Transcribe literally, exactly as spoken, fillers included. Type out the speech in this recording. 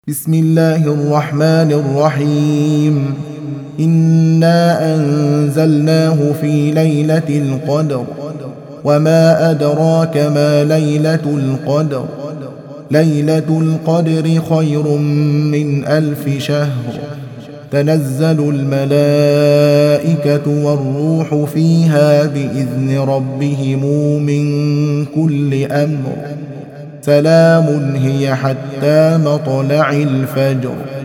بسم الله الرحمن الرحيم. إنا أنزلناه في ليلة القدر وما أدراك ما ليلة القدر ليلة القدر خير من ألف شهر. تنزل الملائكة والروح فيها بإذن ربهم من كل أمر. سلام هي حتى مطلع الفجر.